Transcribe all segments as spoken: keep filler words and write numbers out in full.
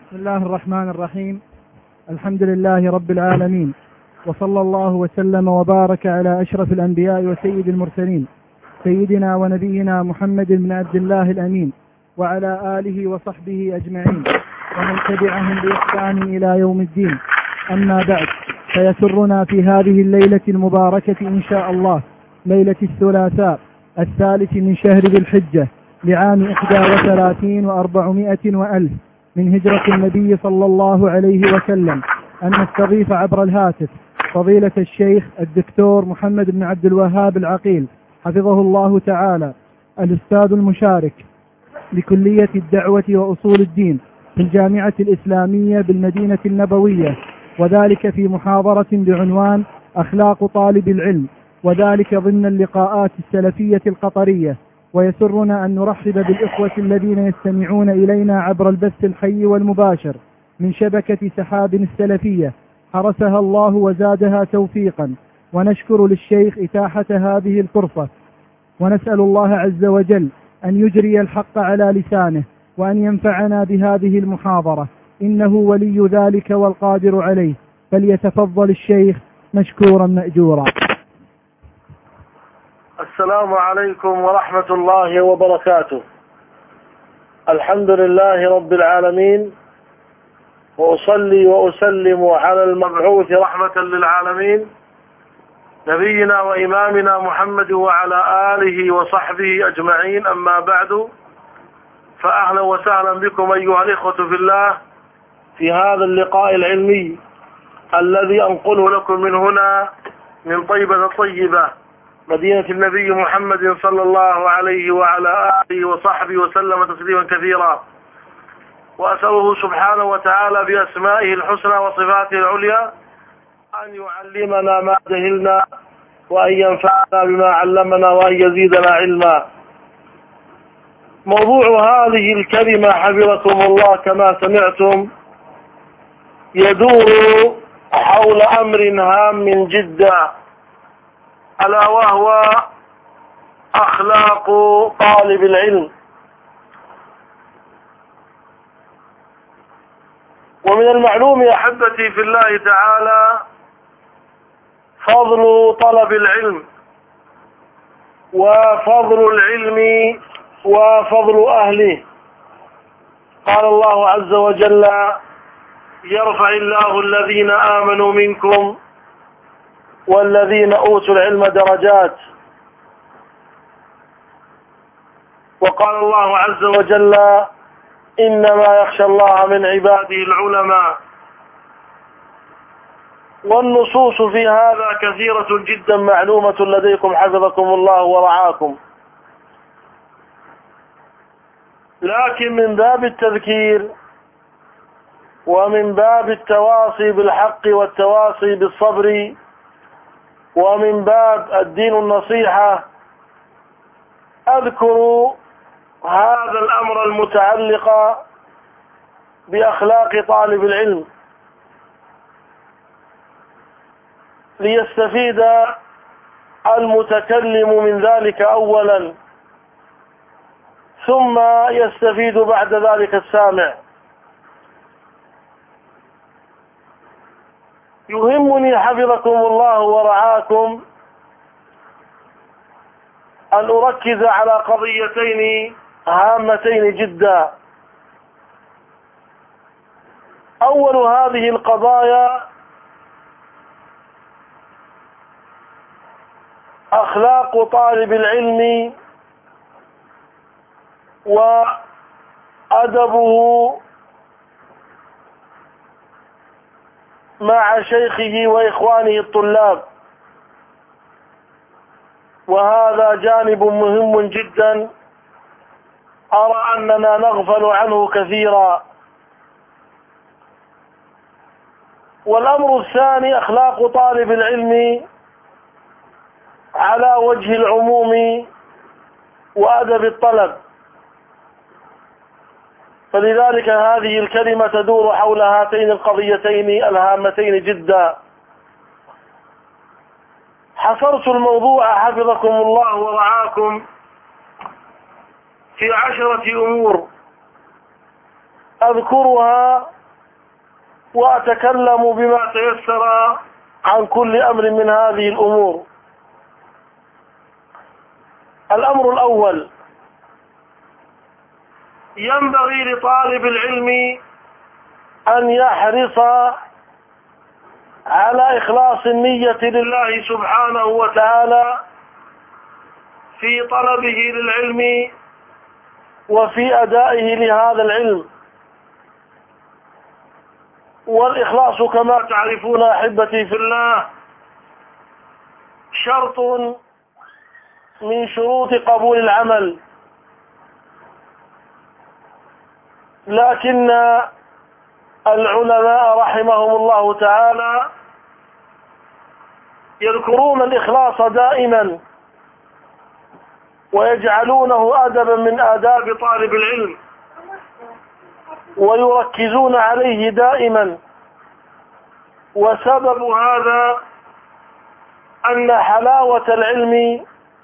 بسم الله الرحمن الرحيم. الحمد لله رب العالمين، وصلى الله وسلم وبارك على أشرف الأنبياء وسيد المرسلين سيدنا ونبينا محمد بن عبد الله الأمين وعلى آله وصحبه أجمعين ومن تبعهم بإحسان إلى يوم الدين. أما بعد، فيسرنا في هذه الليلة المباركة إن شاء الله، ليلة الثلاثاء الثالث من شهر ذي الحجة لعام إحدى وثلاثين وأربعمائة وألف من هجرة النبي صلى الله عليه وسلم، أن نستضيف عبر الهاتف فضيلة الشيخ الدكتور محمد بن عبد الوهاب العقيل حفظه الله تعالى، الأستاذ المشارك لكلية الدعوة وأصول الدين في الجامعة الإسلامية بالمدينة النبوية، وذلك في محاضرة بعنوان أخلاق طالب العلم، وذلك ضمن اللقاءات السلفية القطرية. ويسرنا أن نرحب بالإخوة الذين يستمعون إلينا عبر البث الحي والمباشر من شبكة سحاب السلفية، حرسها الله وزادها توفيقا، ونشكر للشيخ إتاحة هذه الفرصة، ونسأل الله عز وجل أن يجري الحق على لسانه وأن ينفعنا بهذه المحاضرة، إنه ولي ذلك والقادر عليه. فليتفضل الشيخ مشكورا مأجورا. السلام عليكم ورحمة الله وبركاته. الحمد لله رب العالمين، وأصلي وأسلم على المبعوث رحمة للعالمين نبينا وإمامنا محمد وعلى آله وصحبه أجمعين. أما بعد، فأهلا وسهلا بكم أيها الإخوة في الله في هذا اللقاء العلمي الذي أنقله لكم من هنا من طيبة الطيبة مدينة النبي محمد صلى الله عليه وعلى آله وصحبه وسلم تسليما كثيرا. وأسأله سبحانه وتعالى بأسمائه الحسنى وصفاته العليا أن يعلمنا ما جهلنا، وأن ينفعنا بما علمنا، وأن يزيدنا علما. موضوع هذه الكلمة حفظكم الله كما سمعتم يدور حول أمر هام جدا، ألا وهو أخلاق طالب العلم. ومن المعلوم يا أحبتي في الله تعالى فضل طلب العلم، وفضل العلم وفضل أهله. قال الله عز وجل: يرفع الله الذين آمنوا منكم والذين أوتوا العلم درجات. وقال الله عز وجل: إنما يخشى الله من عباده العلماء. والنصوص في هذا كثيرة جدا معلومة لديكم حفظكم الله ورعاكم، لكن من باب التذكير ومن باب التواصي بالحق والتواصي بالصبر ومن باب الدين النصيحة أذكر هذا الأمر المتعلق بأخلاق طالب العلم ليستفيد المتكلم من ذلك أولا، ثم يستفيد بعد ذلك السامع. يهمني حفظكم الله ورعاكم أن أركز على قضيتين هامتين جدا. أول هذه القضايا أخلاق طالب العلم وأدبه مع شيخه وإخوانه الطلاب، وهذا جانب مهم جدا أرى أننا نغفل عنه كثيرا. والأمر الثاني أخلاق طالب العلم على وجه العموم وأدب الطلب. فلذلك هذه الكلمة تدور حول هاتين القضيتين الهامتين جدا. حصرت الموضوع حفظكم الله ورعاكم في عشرة أمور أذكرها وأتكلم بما تيسر عن كل أمر من هذه الأمور. الأمر الأول: ينبغي لطالب العلم أن يحرص على إخلاص النية لله سبحانه وتعالى في طلبه للعلم وفي أدائه لهذا العلم. والإخلاص كما تعرفون أحبتي في الله شرط من شروط قبول العمل، لكن العلماء رحمهم الله تعالى يذكرون الإخلاص دائما ويجعلونه أدبا من آداب طالب العلم ويركزون عليه دائما. وسبب هذا أن حلاوة العلم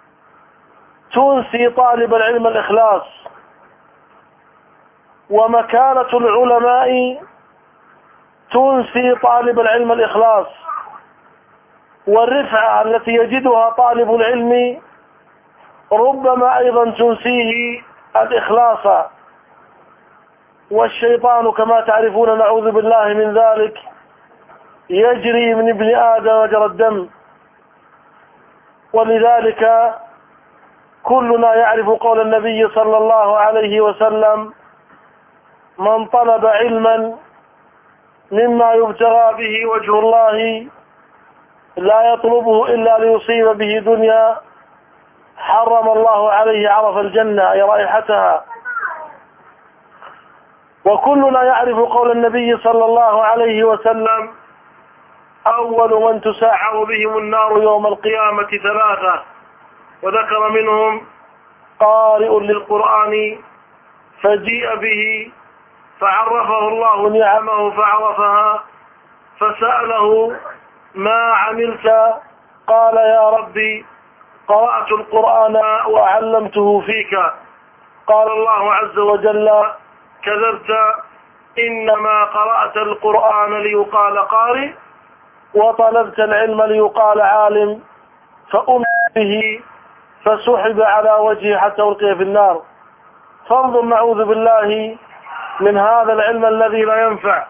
تنسي طالب العلم الإخلاص، ومكانة العلماء تنسي طالب العلم الإخلاص، والرفعة التي يجدها طالب العلم ربما أيضا تنسيه الإخلاص. والشيطان كما تعرفون نعوذ بالله من ذلك يجري من ابن آدم مجرى الدم. ولذلك كلنا يعرف قول النبي صلى الله عليه وسلم: من طلب علما مما يبتغى به وجه الله لا يطلبه إلا ليصيب به دنيا حرم الله عليه عرف الجنة أي رائحتها. وكلنا يعرف قول النبي صلى الله عليه وسلم: أول من تسعر بهم النار يوم القيامة ثلاثة، وذكر منهم قارئ للقرآن فجيء به فعرفه الله نعمه فعرفها، فسأله: ما عملت؟ قال: يا ربي قرأت القرآن وعلمته فيك. قال الله عز وجل: كذبت، إنما قرأت القرآن ليقال قارئ وطلبت العلم ليقال عالم. فأمر به فسحب على وجهه حتى ألقي في النار. فانظر نعوذ بالله من هذا العلم الذي لا ينفع،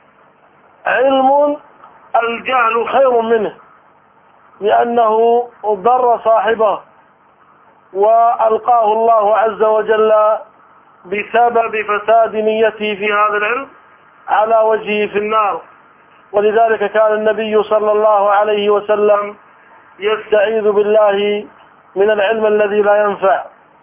علم الجهل خير منه، لأنه ضر صاحبه وألقاه الله عز وجل بسبب فساد نيته في هذا العلم على وجهه في النار. ولذلك كان النبي صلى الله عليه وسلم يستعيذ بالله من العلم الذي لا ينفع.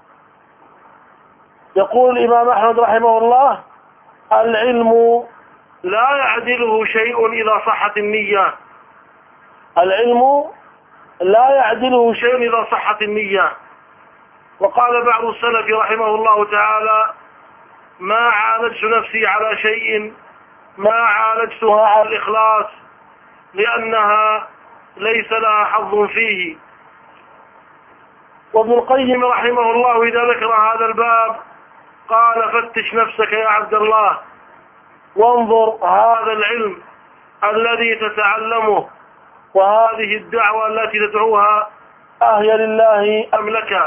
يقول الإمام أحمد رحمه الله: العلم لا يعدله شيء إذا صحت النية. العلم لا يعدله شيء إذا صحت النية. وقال بعض السلف رحمه الله تعالى: ما عالجت نفسي على شيء ما عالجتها على الإخلاص، لأنها ليس لها حظ فيه. وابن القيم رحمه الله إذا ذكر هذا الباب قال: فتش نفسك يا عبد الله، وانظر هذا العلم الذي تتعلمه وهذه الدعوة التي تدعوها أهي لله أم لك.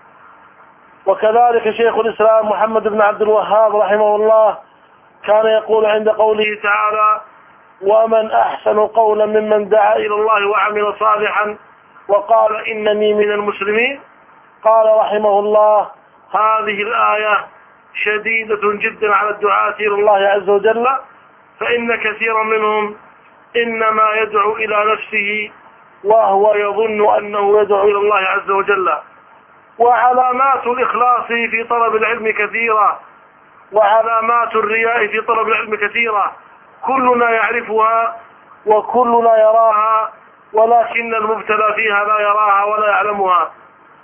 وكذلك شيخ الإسلام محمد بن عبد الوهاب رحمه الله كان يقول عند قوله تعالى: ومن أحسن قولا ممن دعا إلى الله وعمل صالحا وقال إنني من المسلمين. قال رحمه الله: هذه الآية شديدة جدا على الدعاة إلى الله عز وجل، فإن كثيرا منهم إنما يدعو إلى نفسه وهو يظن أنه يدعو إلى الله عز وجل. وعلامات الإخلاص في طلب العلم كثيرة، وعلامات الرياء في طلب العلم كثيرة، كلنا يعرفها وكلنا يراها، ولكن المبتلى فيها لا يراها ولا يعلمها.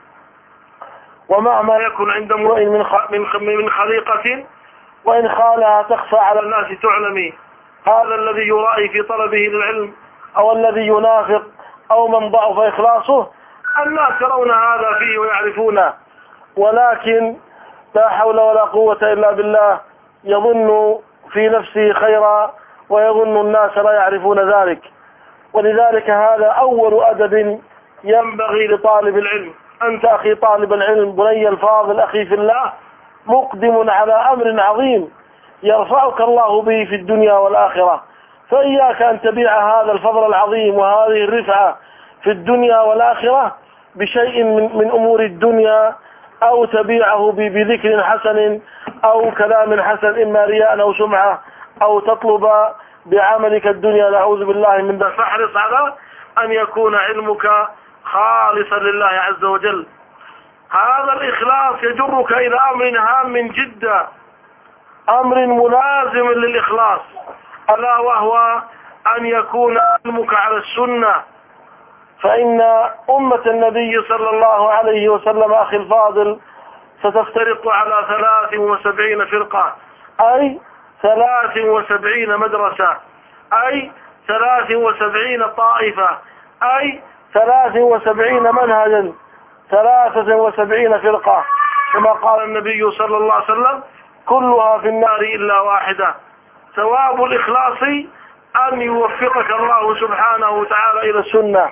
ومهما يكن عند امرئ من خليقة وإن خالها تخفى على الناس تعلمي. هذا الذي يرائي في طلبه للعلم أو الذي ينافق أو من ضعف إخلاصه الناس يرون هذا فيه ويعرفونه، ولكن لا حول ولا قوة إلا بالله يظن في نفسه خيرا ويظن الناس لا يعرفون ذلك. ولذلك هذا أول أدب ينبغي لطالب العلم. أنت أخي طالب العلم، بني الفاضل، أخي في الله، مقدم على أمر عظيم يرفعك الله به في الدنيا والآخرة، فإياك أن تبيع هذا الفضل العظيم وهذه الرفعة في الدنيا والآخرة بشيء من, من أمور الدنيا، أو تبيعه بذكر حسن أو كلام حسن، إما رياء أو سمعة، أو تطلب بعملك الدنيا، نعوذ بالله من ذلك. فاحرص على أن يكون علمك خالصا لله عز وجل. هذا الإخلاص يجرك إلى أمر هام جدا، أمر ملازم للإخلاص، ألا وهو أن يكون علمك على السنة. فإن أمة النبي صلى الله عليه وسلم أخي الفاضل ستفترق على ثلاث وسبعين فرقة، أي ثلاث وسبعين مدرسة، أي ثلاث وسبعين طائفة، أي ثلاث وسبعين منهجا، ثلاثة وسبعين فرقة، كما قال النبي صلى الله عليه وسلم: كلها في النار إلا واحدة. ثواب الإخلاص أن يوفقك الله سبحانه وتعالى إلى السنة،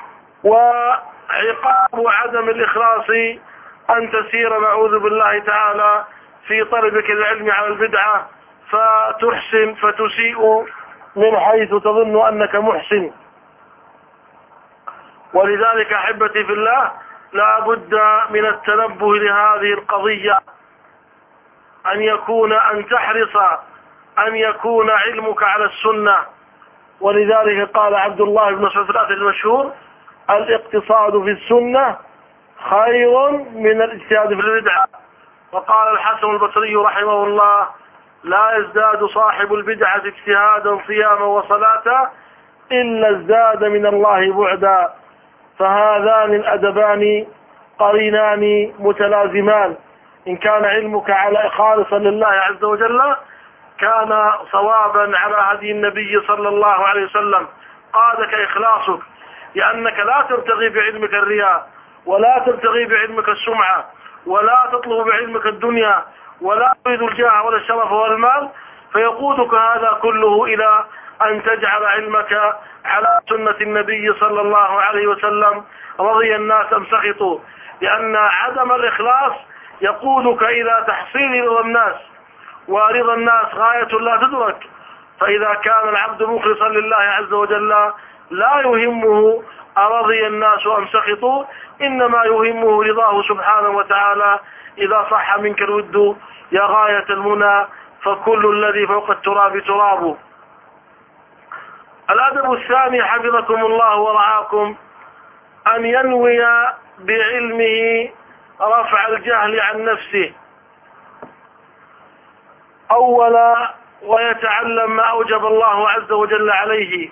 وعقاب عدم الإخلاص أن تسير نعوذ بالله تعالى في طلبك العلم على البدعة، فتحسن فتسيء من حيث تظن أنك محسن. ولذلك أحبتي في الله، لا بد من التنبه لهذه القضية، أن يكون أن تحرص أن يكون علمك على السنة. ولذلك قال عبد الله بن مسعود في الأثر المشهور: الاقتصاد في السنة خير من الاجتهاد في البدعة. وقال الحسن البصري رحمه الله: لا يزداد صاحب البدعة اجتهادا صياما وصلاة إلا ازداد من الله بعدا. فهذان الأدبان قرينان متلازمان. إن كان علمك على خالصا لله عز وجل كان صوابا على هدي النبي صلى الله عليه وسلم، قادك إخلاصك، لأنك لا تبتغي بعلمك الرياء، ولا تبتغي بعلمك السمعة، ولا تطلب بعلمك الدنيا، ولا تريد الجاه ولا الشرف ولا المال، فيقودك هذا كله إلى أن تجعل علمك على سنة النبي صلى الله عليه وسلم. رضي الناس أم سخطوا، لأن عدم الإخلاص يقودك إلى تحصيل رضا الناس، ورضا الناس غاية لا تدرك. فإذا كان العبد مخلصا لله عز وجل لا يهمه أرضي الناس أم سخطوا، إنما يهمه رضاه سبحانه وتعالى. إذا صح منك الود يا غاية المنى، فكل الذي فوق التراب تراب. الأدب الثاني حفظكم الله ورعاكم، أن ينوي بعلمه رفع الجهل عن نفسه أولا، ويتعلم ما أوجب الله عز وجل عليه.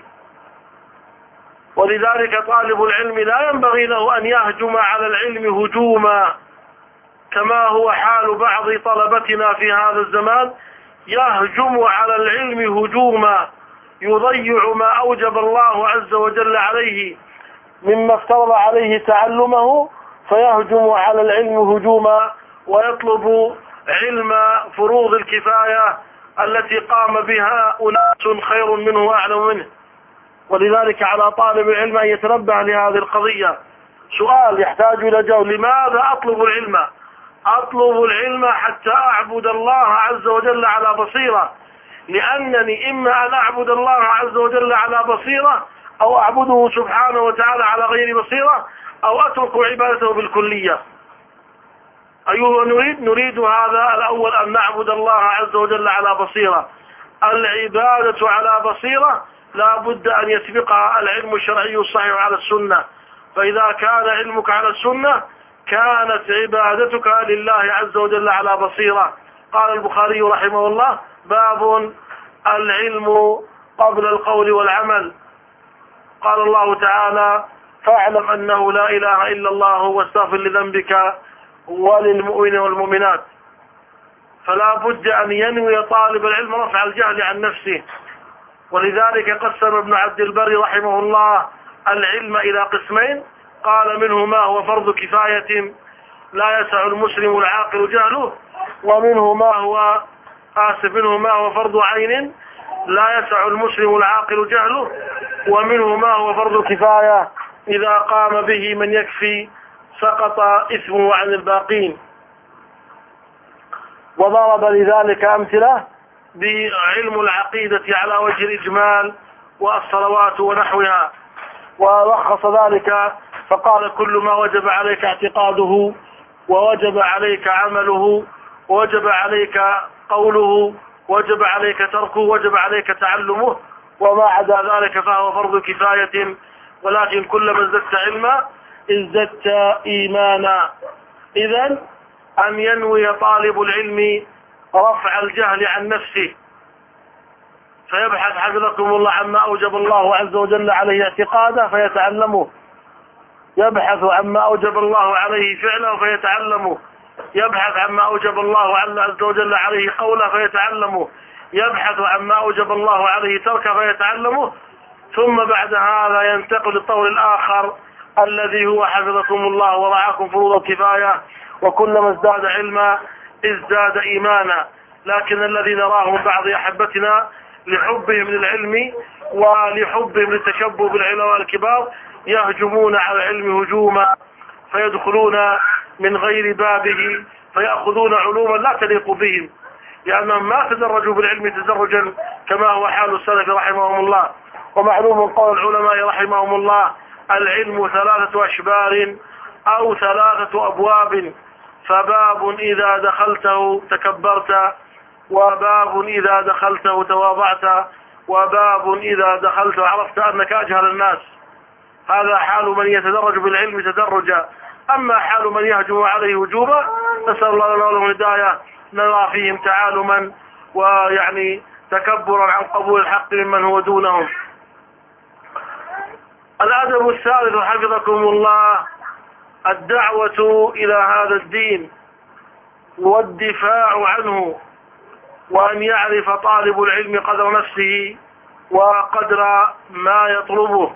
ولذلك طالب العلم لا ينبغي له أن يهجم على العلم هجوما، كما هو حال بعض طلبتنا في هذا الزمان، يهجم على العلم هجوما، يضيع ما أوجب الله عز وجل عليه مما افترض عليه تعلمه، فيهجم على العلم هجوما، ويطلب علم فروض الكفاية التي قام بها أناس خير منه وأعلم منه. ولذلك على طالب العلم أن يتنبه لهذه القضية. سؤال يحتاج إلى جواب: لماذا أطلب العلم؟ أطلب العلم حتى أعبد الله عز وجل على بصيرة، لأنني إما أن أعبد الله عز وجل على بصيرة، أو أعبده سبحانه وتعالى على غير بصيرة، أو أترك عبادته بالكلية. أيها نريد؟ نريد هذا الأول، أن نعبد الله عز وجل على بصيرة. العبادة على بصيرة لا بد أن يسبقها العلم الشرعي الصحيح على السنة. فإذا كان علمك على السنة كانت عبادتك لله عز وجل على بصيرة. قال البخاري رحمه الله: باب العلم قبل القول والعمل. قال الله تعالى: فاعلم أنه لا إله إلا الله واستغفر لذنبك وللمؤمنين والمؤمنات. فلا بد أن ينوي طالب العلم رفع الجهل عن نفسه. ولذلك قسم ابن عبد البر رحمه الله العلم إلى قسمين، قال: منه ما هو فرض كفاية لا يسع المسلم العاقل جهله، ومنه ما هو آسف منه ما هو فرض عين لا يسع المسلم العاقل جهله، ومنه ما هو فرض كفاية إذا قام به من يكفي سقط اسمه عن الباقين. وضرب لذلك أمثلة بعلم العقيدة على وجه الإجمال والصلوات ونحوها، ولخص ذلك فقال كل ما وجب عليك اعتقاده ووجب عليك عمله ووجب عليك قوله ووجب عليك تركه ووجب عليك تعلمه، وما عدا ذلك فهو فرض كفاية، ولكن كلما ازددت علما ازددت إيمانا. إذن أن ينوي طالب العلم رفع الجهل عن نفسه، فيبحث حفظكم الله عما أوجب الله عز وجل عليه اعتقاده فيتعلمه، يبحث عما أوجب الله عليه فعله فيتعلمه، يبحث عما أوجب الله عز وجل عليه قوله فيتعلمه، يبحث عما أوجب الله عليه تركه فيتعلمه، ثم بعد هذا ينتقل للطور الآخر الذي هو حفظكم الله ورعاكم فروض الكفاية، وكلما ازداد علما ازداد إيمانا. لكن الذي نراه من بعض أحبتنا لحبهم للعلم ولحبهم للتشبه بالعلماء الكبار يهجمون على العلم هجوما، فيدخلون من غير بابه فيأخذون علوما لا تليق بهم، لأنهم ما تدرجوا بالعلم تدرجا كما هو حال السلف رحمهم الله. ومعلوم قول العلماء رحمهم الله: العلم ثلاثة أشبار أو ثلاثة أبواب، فباب إذا دخلته تكبرت، وباب إذا دخلته تواضعت، وباب إذا دخلته عرفت أنك أجهل الناس. هذا حال من يتدرج بالعلم تدرجا. أما حال من يهجم عليه هجوما نسأل الله لنا ولهم الهداية، نرى فيهم تعالما ويعني تكبرا عن قبول الحق ممن هو دونهم. الأدب الثالث حفظكم الله الدعوة إلى هذا الدين والدفاع عنه، وأن يعرف طالب العلم قدر نفسه وقدر ما يطلبه،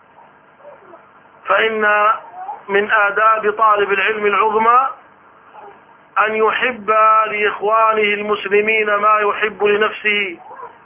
فإن من آداب طالب العلم العظمى أن يحب لإخوانه المسلمين ما يحب لنفسه،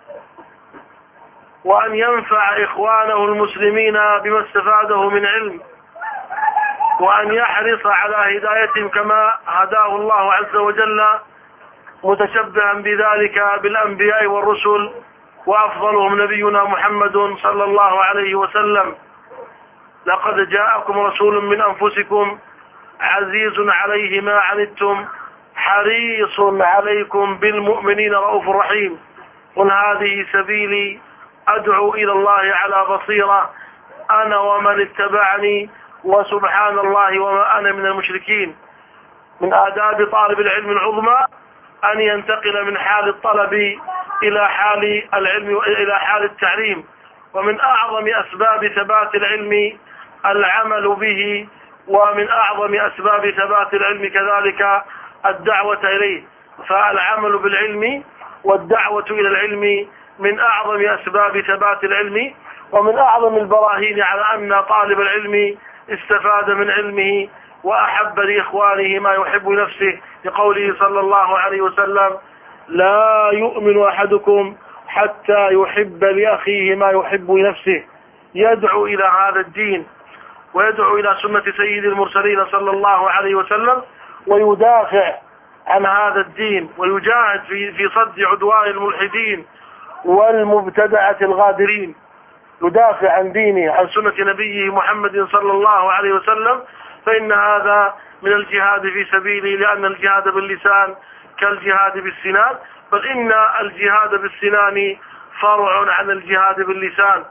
وأن ينفع إخوانه المسلمين بما استفاده من علم، وأن يحرص على هدايتهم كما هداه الله عز وجل، متشبها بذلك بالأنبياء والرسل، وأفضلهم نبينا محمد صلى الله عليه وسلم: لقد جاءكم رسول من أنفسكم عزيز عليه ما عنتم حريص عليكم بالمؤمنين رؤوف رحيم. قل هذه سبيلي أدعو إلى الله على بصيرة أنا ومن اتبعني وسبحان الله وما أنا من المشركين. من آداب طالب العلم العظمى أن ينتقل من حال الطلب إلى حال العلم إلى حال التعليم، ومن أعظم أسباب ثبات العلم العمل به، ومن أعظم أسباب ثبات العلم كذلك الدعوة إليه. فالعمل بالعلم والدعوة إلى العلم من أعظم أسباب ثبات العلم، ومن أعظم البراهين على أن طالب العلم استفاد من علمه وأحب لإخوانه ما يحب نفسه، لقوله صلى الله عليه وسلم: لا يؤمن أحدكم حتى يحب لأخيه ما يحب لنفسه. يدعو إلى هذا الدين ويدعو إلى سنة سيد المرسلين صلى الله عليه وسلم، ويدافع عن هذا الدين، ويجاهد في في صد عدوان الملحدين والمبتدعة الغادرين، يدافع عن دينه عن سنة نبيه محمد صلى الله عليه وسلم، فإن هذا من الجهاد في سبيله، لأن الجهاد باللسان كالجهاد بالسنان، بل إن الجهاد بالسنان فرع عن الجهاد باللسان.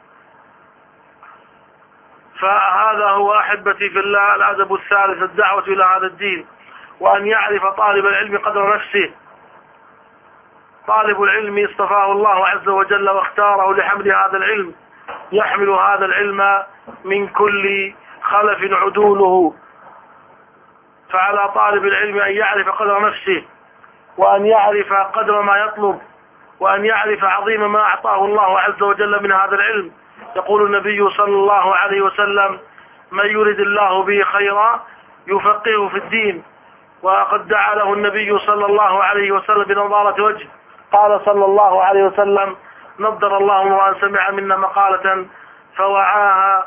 فهذا هو أحبتي في الله الأدب الثالث الدعوة إلى هذا الدين، وأن يعرف طالب العلم قدر نفسه. طالب العلم اصطفاه الله عز وجل واختاره لحمل هذا العلم، يحمل هذا العلم من كل خلف عدوله، فعلى طالب العلم أن يعرف قدر نفسه، وأن يعرف قدر ما يطلب، وأن يعرف عظيم ما أعطاه الله عز وجل من هذا العلم. يقول النبي صلى الله عليه وسلم: من يرد الله به خيرا يفقهه في الدين. وقد دعا له النبي صلى الله عليه وسلم بنظارة وجه، قال صلى الله عليه وسلم: نضر الله امرأ سمع منا مقالة فوعاها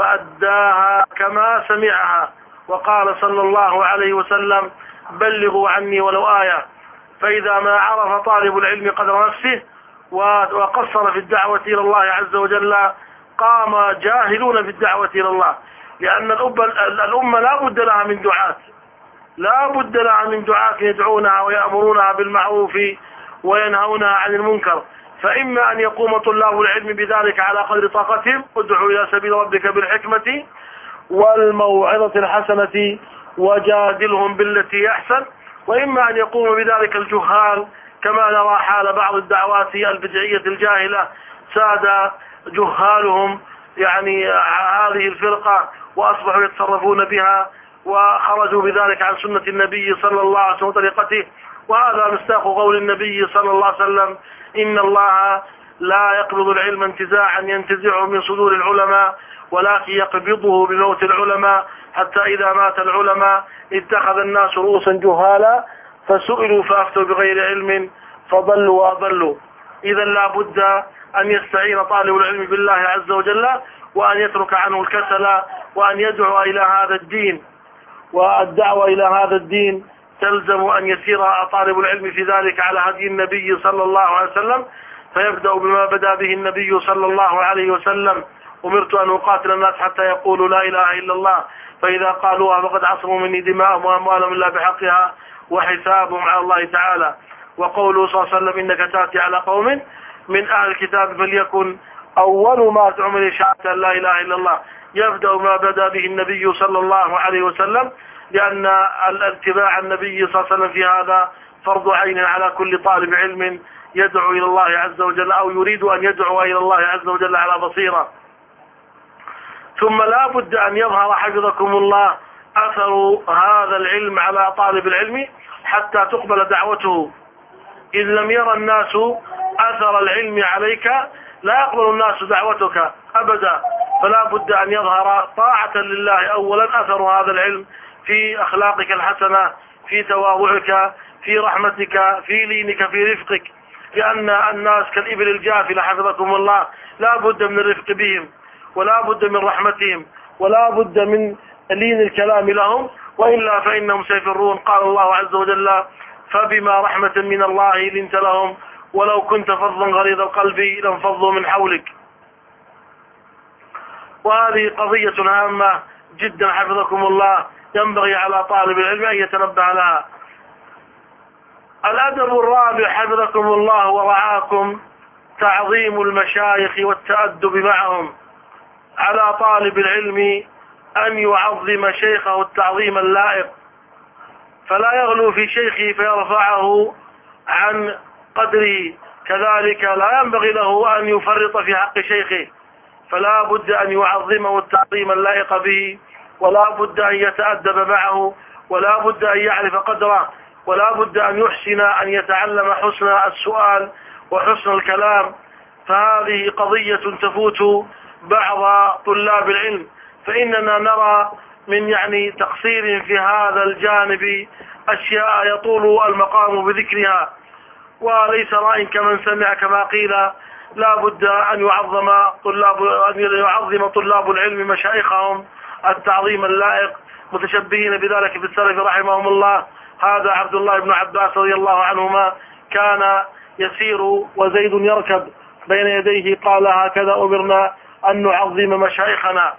فأداها كما سمعها. وقال صلى الله عليه وسلم بلغوا عني ولو آية. فإذا ما عرف طالب العلم قدر نفسه وقصر في الدعوة إلى الله عز وجل قام جاهلون في الدعوة إلى الله، لأن الأمة لا بد لها من دعاة، لا بد لها من دعاة يدعونها ويأمرونها بالمعروف وينهونها عن المنكر. فإما أن يقوم طلاب العلم بذلك على قدر طاقتهم، ادعوا إلى سبيل ربك بالحكمة والموعظة الحسنة وجادلهم بالتي أحسن، وإما أن يقوم بذلك الجهال كما نرى حال بعض الدعوات البدعية الجاهلة، ساد جهالهم يعني هذه الفرقة وأصبحوا يتصرفون بها وخرجوا بذلك عن سنة النبي صلى الله عليه وسلم وطريقته. وهذا مصداق قول النبي صلى الله عليه وسلم إن الله لا يقبض العلم انتزاعا ينتزعه من صدور العلماء، ولكن يقبضه بموت العلماء، حتى إذا مات العلماء اتخذ الناس رؤوسا جهالا فسئلوا فأفتوا بغير علم فضلوا وأضلوا. إذا لا بد أن يستعين طالب العلم بالله عز وجل، وأن يترك عنه الكسل، وأن يدعو إلى هذا الدين. والدعوة إلى هذا الدين تلزم أن يسير طالب العلم في ذلك على هدي النبي صلى الله عليه وسلم، فيبدأ بما بدأ به النبي صلى الله عليه وسلم: أمرت أن أقاتل الناس حتى يقولوا لا إله إلا الله، فإذا قالوها فقد عصموا مني دماءهم وأموالهم إلا بحقها وحسابهم على الله تعالى. وقوله صلى الله عليه وسلم: إنك تأتي على قوم من أهل الكتاب فليكن أول ما تعمل شهادة لا إله إلا الله. يبدأ ما بدأ به النبي صلى الله عليه وسلم، لأن الاتباع النبي صلى الله عليه وسلم في هذا فرض عين على كل طالب علم يدعو إلى الله عز وجل أو يريد أن يدعو إلى الله عز وجل على بصيرة. ثم لا بد أن يظهر حفظكم الله أثر هذا العلم على طالب العلم حتى تقبل دعوته. إذ لم يرى الناس أثر العلم عليك لا يقبل الناس دعوتك أبدا. فلا بد أن يظهر طاعة لله أولا أثر هذا العلم في أخلاقك الحسنة، في تواضعك، في رحمتك، في لينك، في رفقك، لأن الناس كالإبل الجافلة حفظكم الله، لا بد من الرفق بهم، ولا بد من رحمتهم، ولا بد من لين الكلام لهم، وإلا فإنهم سيفرون. قال الله عز وجل: فبما رحمة من الله لنت لهم ولو كنت فظا غليظ القلب لانفضوا من حولك. وهذه قضية هامة جدا حفظكم الله، ينبغي على طالب العلم أن يتنبه لها. الأدب الرابع حفظكم الله ورعاكم تعظيم المشايخ والتأدب معهم. على طالب العلم أن يعظم شيخه التعظيم اللائق، فلا يغلو في شيخه فيرفعه عن قدره، كذلك لا ينبغي له أن يفرط في حق شيخه، فلا بد أن يعظمه التعظيم اللائق به، ولا بد أن يتأدب معه، ولا بد أن يعرف قدره، ولا بد أن يحسن أن يتعلم حسن السؤال وحسن الكلام. فهذه قضية تفوت بعض طلاب العلم، فإننا نرى من يعني تقصير في هذا الجانب أشياء يطول المقام بذكرها، وليس رأي كمن سمع كما قيل. لا بد أن يعظم طلاب أن يعظم طلاب العلم مشايخهم التعظيم اللائق، متشبهين بذلك في السلف رحمهم الله. هذا عبد الله بن عباس رضي الله عنهما كان يسير وزيد يركب بين يديه، قال: هكذا أمرنا أن نعظم مشايخنا.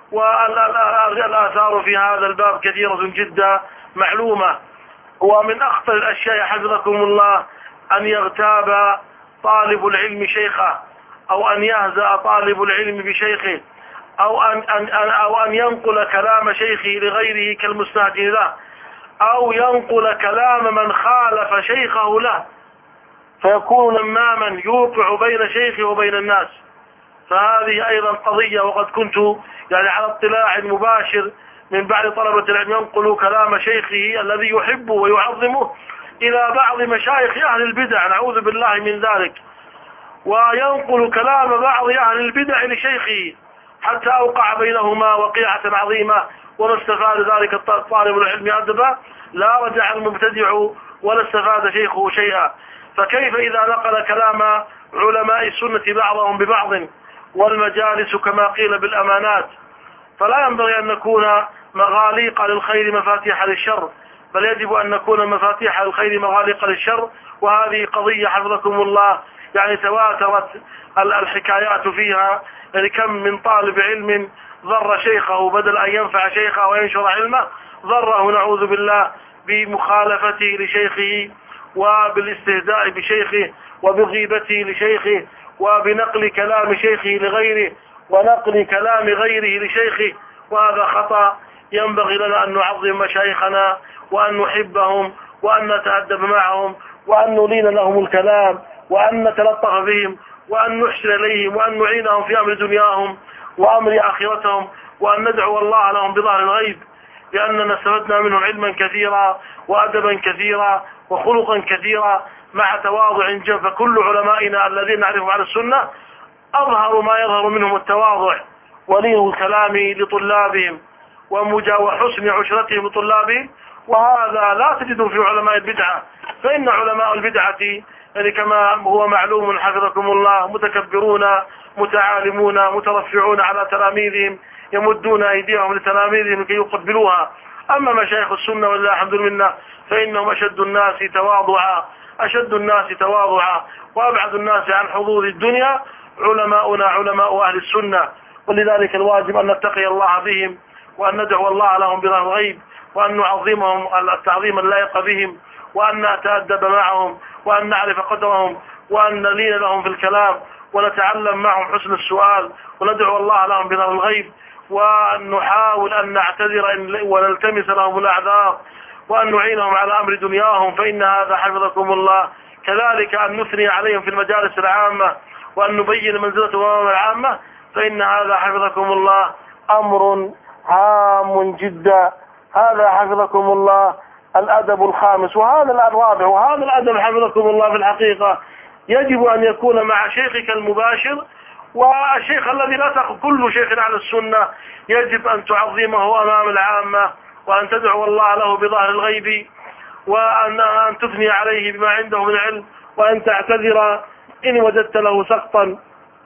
والآثار في هذا الباب كثيرة جدا معلومة. ومن أخطر الأشياء حفظكم الله أن يغتاب طالب العلم شيخه، أو أن يهزأ طالب العلم بشيخه، أو أن, أن, أو أن ينقل كلام شيخه لغيره كالمستهجن له، أو ينقل كلام من خالف شيخه له، فيكون نماما يوقع بين شيخه وبين الناس. فهذه أيضا قضية، وقد كنت يعني على اطلاع مباشر من بعض طلبة العلم ينقل كلام شيخه الذي يحبه ويعظمه إلى بعض مشايخ أهل البدع، نعوذ بالله من ذلك، وينقل كلام بعض أهل البدع لشيخه حتى أوقع بينهما وقيعة عظيمة، ولا استفاد ذلك طالب العلم أدبا، لا رجع المبتدع ولا استفاد شيخه شيئا. فكيف إذا نقل كلام علماء السنة بعضهم ببعض والمجالس كما قيل بالأمانات؟ فلا ينبغي أن نكون مغاليق للخير مفاتيح للشر، بل يجب أن نكون مفاتيح للخير مغاليق للشر. وهذه قضية حفظكم الله يعني تواترت الحكايات فيها. يعني كم من طالب علم ضر شيخه بدل أن ينفع شيخه وينشر علمه، ضره نعوذ بالله بمخالفته لشيخه وبالاستهزاء بشيخه وبغيبته لشيخه وبنقل كلام شيخه لغيره ونقل كلام غيره لشيخه. وهذا خطأ. ينبغي لنا أن نعظم مشايخنا وأن نحبهم وأن نتأدب معهم وأن نلين لهم الكلام وأن نتلطف بهم وأن نحسن إليهم وأن نعينهم في أمر دنياهم وأمر آخرتهم وأن ندعو الله لهم بظهر الغيب، لأننا استفدنا منهم علما كثيرا وأدبا كثيرا وخلقا كثيرا مع تواضع جم. فكل علمائنا الذين نعرفهم على السنة أظهر ما يظهر منهم التواضع ولين الكلام لطلابهم وحسن عشرتهم لطلابهم، وهذا لا تجد في علماء البدعة. فإن علماء البدعة يعني كما هو معلوم حفظكم الله متكبرون متعالمون مترفعون على تلاميذهم، يمدون أيديهم لتلاميذهم لكي يقبلوها. أما مشايخ السنة والله الحمد لله فإنهم أشد الناس تواضعا أشد الناس تواضعا وأبعد الناس عن حظوظ الدنيا علماؤنا علماء أهل السنة. ولذلك الواجب أن نتقي الله بهم وأن ندعو الله لهم بظهر الغيب وأن نعظمهم التعظيم اللائق بهم وأن نتأدب معهم وأن نعرف قدرهم وأن نلين لهم في الكلام ونتعلم معهم حسن السؤال وندعو الله لهم بظهر الغيب وأن نحاول أن نعتذر ونلتمس لهم الأعذار وأن نعينهم على أمر دنياهم، فإن هذا حفظكم الله. كذلك أن نثني عليهم في المجالس العامة وأن نبين منزلتهم أمام العامة، فإن هذا حفظكم الله أمر هام جدا. هذا حفظكم الله الأدب الخامس، وهذا الرابع، وهذا الأدب حفظكم الله في الحقيقة يجب أن يكون مع شيخك المباشر والشيخ الذي لا تأخذ كل شيخ على السنة يجب أن تعظمه أمام العامة وأن تدعو الله له بظهر الغيب وأن تثني عليه بما عنده من علم وأن تعتذر إن وجدت له سقطا.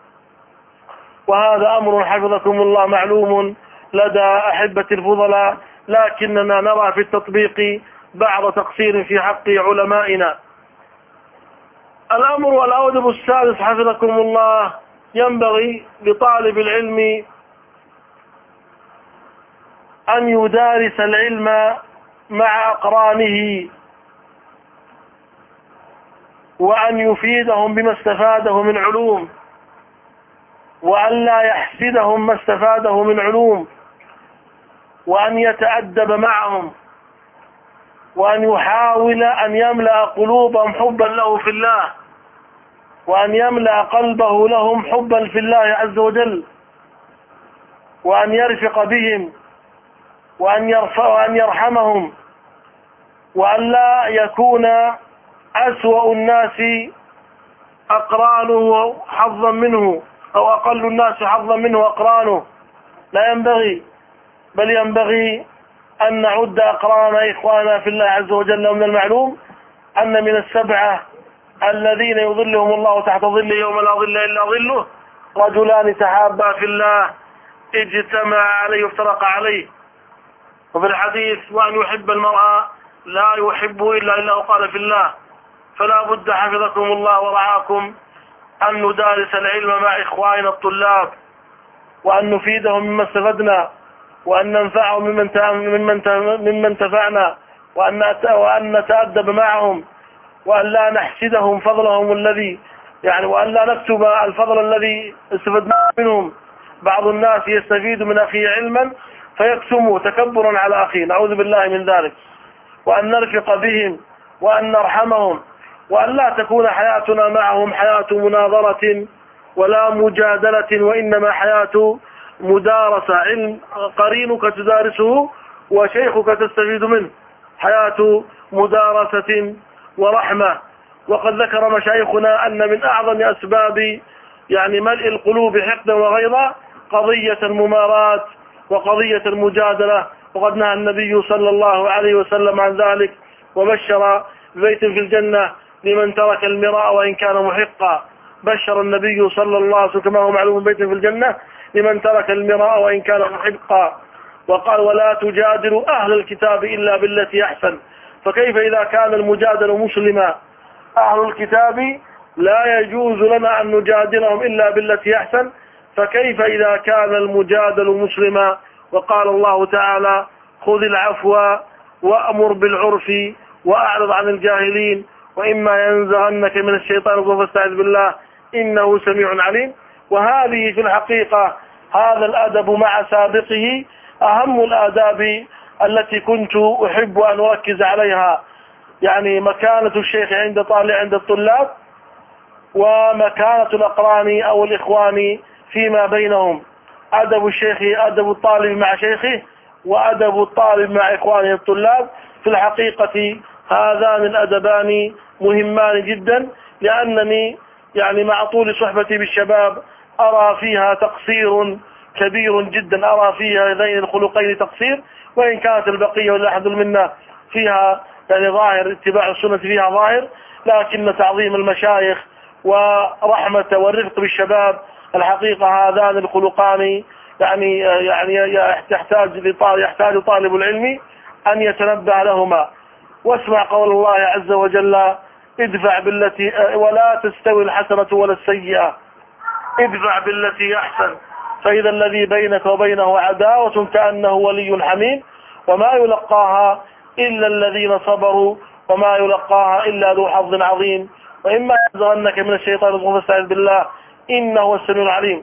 وهذا أمر حفظكم الله معلوم لدى أحبة الفضلاء، لكننا نرى في التطبيق بعض تقصير في حق علمائنا. الأمر والأدب السادس حفظكم الله ينبغي لطالب العلم أن يدارس العلم مع أقرانه وأن يفيدهم بما استفاده من علوم وأن لا يحسدهم ما استفاده من علوم وأن يتأدب معهم وأن يحاول أن يملأ قلوبهم حبا له في الله وأن يملأ قلبه لهم حبا في الله عز وجل وأن يرفق بهم وأن يرفع وأن يرحمهم وأن لا يكون أسوأ الناس أقرانه حظا منه أو أقل الناس حظا منه أقرانه، لا ينبغي، بل ينبغي أن نعد أقران إخوانا في الله عز وجل. ومن المعلوم أن من السبعة الذين يظلهم الله تحت ظله يوم لا ظل إلا ظله رجلان تحابا في الله اجتمع عليه وافترق عليه. وفي الحديث وأن يحب المرأة لا يحبه إلا إلا قال في الله. فلا بد حفظكم الله ورعاكم أن ندارس العلم مع إخواننا الطلاب وأن نفيدهم مما استفدنا وأن ننفعهم ممن ممن تفعنا وأن نتأدب معهم وأن لا نحسدهم فضلهم الذي يعني وأن لا نكتب الفضل الذي استفدنا منهم. بعض الناس يستفيد من أخيه علما فيكتمه تكبرا على أخيه، نعوذ بالله من ذلك. وأن نرفق بهم وأن نرحمهم وأن لا تكون حياتنا معهم حياة مناظرة ولا مجادلة، وإنما حياة مدارسة، علم قرينك تدارسه وشيخك تستفيد منه، حياة مدارسة ورحمة. وقد ذكر مشايخنا أن من أعظم أسباب يعني ملء القلوب حقدا وغيظا قضية الممارات وقضية المجادلة، وقد نهى النبي صلى الله عليه وسلم عن ذلك وبشر ببيت في الجنة لمن ترك المراء وإن كان محقا. بشر النبي صلى الله عليه وسلم كما هو معلوم بيت في الجنة لمن ترك المراء وإن كان محقا. وقال ولا تجادلوا أهل الكتاب إلا بالتي أحسن. فكيف إذا كان المجادل مسلما؟ أهل الكتاب لا يجوز لنا أن نجادلهم إلا بالتي أحسن، فكيف إذا كان المجادل مسلما؟ وقال الله تعالى خذ العفو وأمر بالعرف وأعرض عن الجاهلين وإما ينزغنك من الشيطان فاستعذ بالله إنه سميع عليم. وهذه في الحقيقة هذا الأدب مع سابقه أهم الآداب التي كنت أحب أن أركز عليها، يعني مكانة الشيخ عند طالع عند الطلاب، ومكانة الأقران أو الإخوان فيما بينهم. أدب الشيخ أدب الطالب مع شيخه، وأدب الطالب مع إخوانه الطلاب. في الحقيقة هذان الأدبان مهمان جدا، لأنني يعني مع طول صحبتي بالشباب أرى فيها تقصير كبير جدا، أرى فيها هذين الخلقين تقصير، وإن كانت البقية ولا أحد منا فيها يعني ظاهر اتباع السنة فيها ظاهر، لكن تعظيم المشايخ ورحمة والرفق بالشباب الحقيقة هذان الخلقان يعني يعني يحتاج يحتاج طالب العلم أن يتنبه لهما. واسمع قول الله عز وجل ادفع بالتي ولا تستوي الحسنة ولا السيئة ادفع بالتي أحسن فإذا الذي بينك وبينه عداوة كأنه ولي حميم وما يلقاها إلا الذين صبروا وما يلقاها إلا ذو حظ عظيم وإما ينزغنك من الشيطان فاستعذ بالله إنه هو السميع العليم.